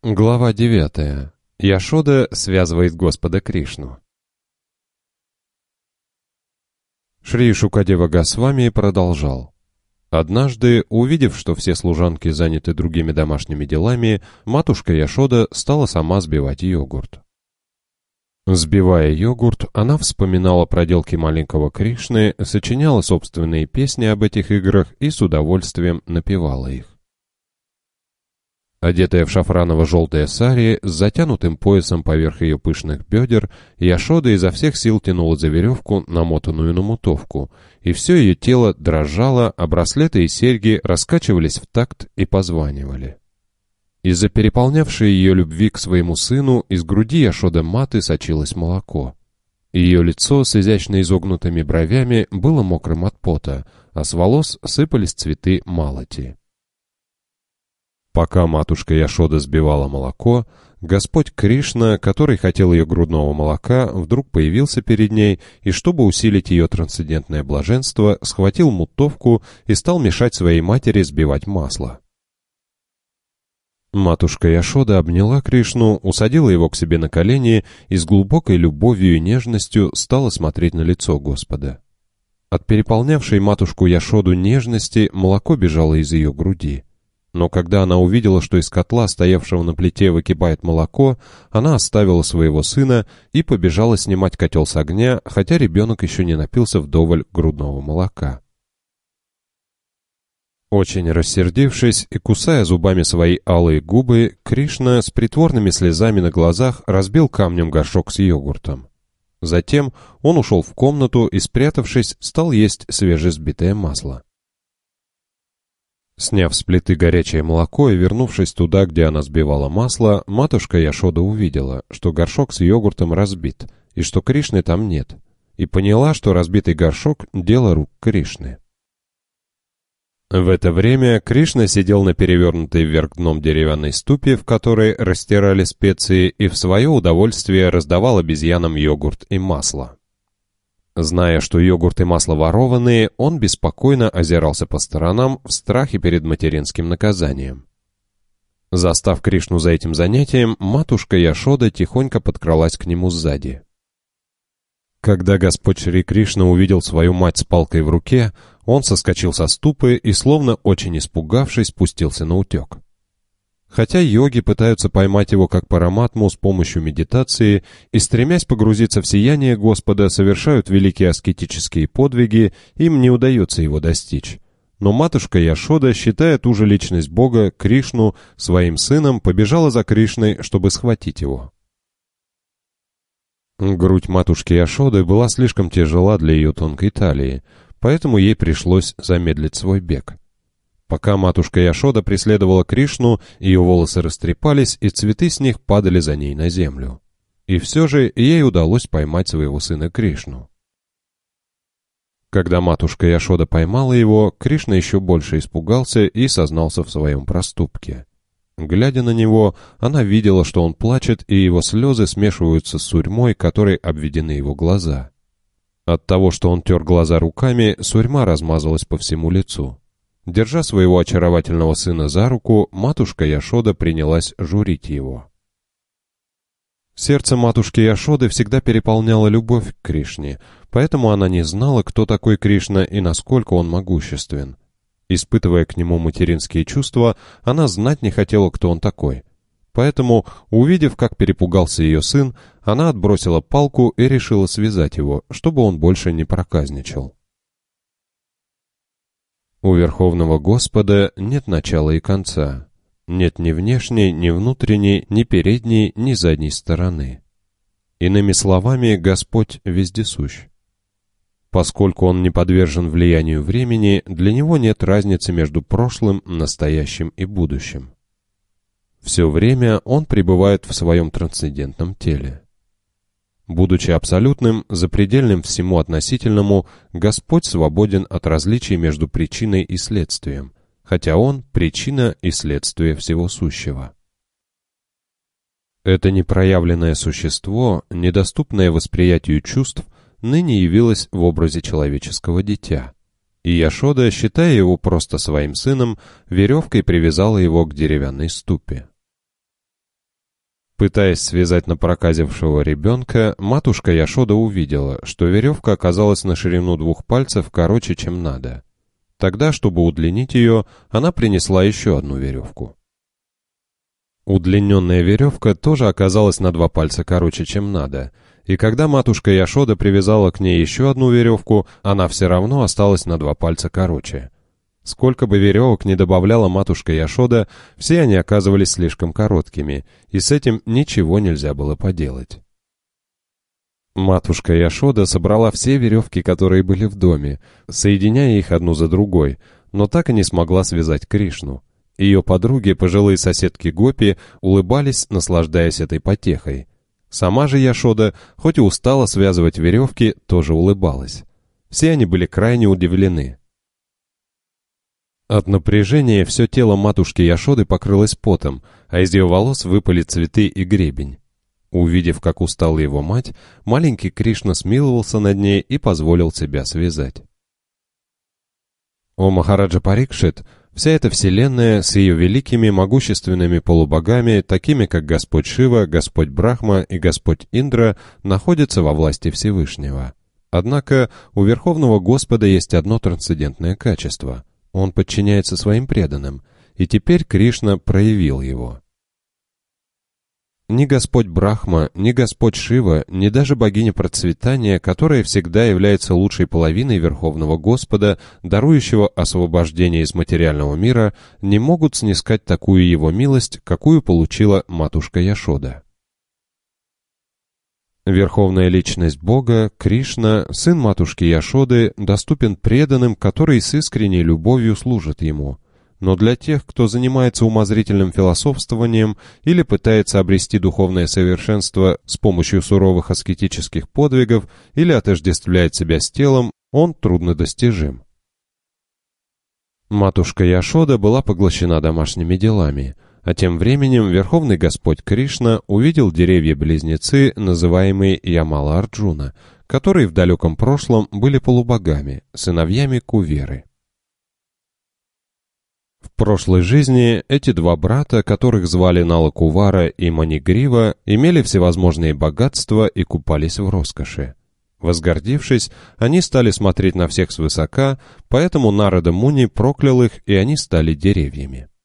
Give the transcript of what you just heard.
Глава 9. Яшода связывает Господа Кришну. Шри Шукадева Госвами продолжал. Однажды, увидев, что все служанки заняты другими домашними делами, матушка Яшода стала сама сбивать йогурт. Сбивая йогурт, она вспоминала проделки маленького Кришны, сочиняла собственные песни об этих играх и с удовольствием напевала их. Одетая в шафраново-желтое сари, с затянутым поясом поверх ее пышных бедер, Яшода изо всех сил тянула за веревку, намотанную на мутовку, и все ее тело дрожало, а браслеты и серьги раскачивались в такт и позванивали. Из-за переполнявшей ее любви к своему сыну из груди Яшоды-маты сочилось молоко. Ее лицо с изящно изогнутыми бровями было мокрым от пота, а с волос сыпались цветы малати. Пока матушка Яшода сбивала молоко, Господь Кришна, который хотел ее грудного молока, вдруг появился перед ней и, чтобы усилить ее трансцендентное блаженство, схватил мутовку и стал мешать своей матери сбивать масло. Матушка Яшода обняла Кришну, усадила его к себе на колени и с глубокой любовью и нежностью стала смотреть на лицо Господа. От переполнявшей матушку Яшоду нежности молоко бежало из ее груди. Но когда она увидела, что из котла, стоявшего на плите, выкипает молоко, она оставила своего сына и побежала снимать котел с огня, хотя ребенок еще не напился вдоволь грудного молока. Очень рассердившись и кусая зубами свои алые губы, Кришна с притворными слезами на глазах разбил камнем горшок с йогуртом. Затем он ушел в комнату и, спрятавшись, стал есть свежесбитое масло. Сняв с плиты горячее молоко и вернувшись туда, где она сбивала масло, матушка Яшода увидела, что горшок с йогуртом разбит, и что Кришны там нет, и поняла, что разбитый горшок — дело рук Кришны. В это время Кришна сидел на перевернутой вверх дном деревянной ступе, в которой растирали специи, и в свое удовольствие раздавал обезьянам йогурт и масло. Зная, что йогурт и масло ворованные, он беспокойно озирался по сторонам в страхе перед материнским наказанием. Застав Кришну за этим занятием, матушка Яшода тихонько подкралась к нему сзади. Когда Господь Шри Кришна увидел свою мать с палкой в руке, он соскочил со ступы и, словно очень испугавшись, пустился наутек. Хотя йоги пытаются поймать его как параматму с помощью медитации и, стремясь погрузиться в сияние Господа, совершают великие аскетические подвиги, им не удается его достичь. Но матушка Яшода, считая ту же личность Бога, Кришну, своим сыном, побежала за Кришной, чтобы схватить его. Грудь матушки Яшоды была слишком тяжела для ее тонкой талии, поэтому ей пришлось замедлить свой бег. Пока матушка Яшода преследовала Кришну, ее волосы растрепались, и цветы с них падали за ней на землю. И все же ей удалось поймать своего сына Кришну. Когда матушка Яшода поймала его, Кришна еще больше испугался и сознался в своем проступке. Глядя на него, она видела, что он плачет, и его слезы смешиваются с сурьмой, которой обведены его глаза. От того, что он тер глаза руками, сурьма размазалась по всему лицу. Держа своего очаровательного сына за руку, матушка Яшода принялась журить его. Сердце матушки Яшоды всегда переполняло любовь к Кришне, поэтому она не знала, кто такой Кришна и насколько он могуществен. Испытывая к нему материнские чувства, она знать не хотела, кто он такой. Поэтому, увидев, как перепугался ее сын, она отбросила палку и решила связать его, чтобы он больше не проказничал. У Верховного Господа нет начала и конца. Нет ни внешней, ни внутренней, ни передней, ни задней стороны. Иными словами, Господь вездесущ. Поскольку Он не подвержен влиянию времени, для Него нет разницы между прошлым, настоящим и будущим. Все время Он пребывает в своем трансцендентном теле. Будучи абсолютным, запредельным всему относительному, Господь свободен от различий между причиной и следствием, хотя Он — причина и следствие всего сущего. Это непроявленное существо, недоступное восприятию чувств, ныне явилось в образе человеческого дитя, и Яшода, считая его просто своим сыном, веревкой привязала его к деревянной ступе. Пытаясь связать напроказившего ребенка, матушка Яшода увидела, что веревка оказалась на ширину 2 пальцев короче, чем надо. Тогда, чтобы удлинить ее, она принесла еще одну веревку. Удлиненная веревка тоже оказалась на 2 пальца короче, чем надо, и когда матушка Яшода привязала к ней еще одну веревку, она все равно осталась на 2 пальца короче. Сколько бы веревок ни добавляла матушка Яшода, все они оказывались слишком короткими, и с этим ничего нельзя было поделать. Матушка Яшода собрала все веревки, которые были в доме, соединяя их одну за другой, но так и не смогла связать Кришну. Ее подруги, пожилые соседки Гопи, улыбались, наслаждаясь этой потехой. Сама же Яшода, хоть и устала связывать веревки, тоже улыбалась. Все они были крайне удивлены. От напряжения все тело матушки Яшоды покрылось потом, а из ее волос выпали цветы и гребень. Увидев, как устала его мать, маленький Кришна смиловался над ней и позволил себя связать. О Махараджа Парикшит, вся эта вселенная с ее великими могущественными полубогами, такими как Господь Шива, Господь Брахма и Господь Индра, находится во власти Всевышнего. Однако у Верховного Господа есть одно трансцендентное качество. Он подчиняется своим преданным, и теперь Кришна проявил его. Ни Господь Брахма, ни Господь Шива, ни даже богиня процветания, которая всегда является лучшей половиной Верховного Господа, дарующего освобождение из материального мира, не могут снискать такую его милость, какую получила матушка Яшода. Верховная личность Бога, Кришна, сын матушки Яшоды, доступен преданным, которые с искренней любовью служат ему. Но для тех, кто занимается умозрительным философствованием или пытается обрести духовное совершенство с помощью суровых аскетических подвигов или отождествляет себя с телом, он труднодостижим. Матушка Яшода была поглощена домашними делами, а тем временем Верховный Господь Кришна увидел деревья-близнецы, называемые Ямала-Арджуна, которые в далеком прошлом были полубогами, сыновьями Куверы. В прошлой жизни эти 2 брата, которых звали Нала-Кувара и Манигрива, имели всевозможные богатства и купались в роскоши. Возгордившись, они стали смотреть на всех свысока, поэтому Нарада Муни проклял их, и они стали деревьями.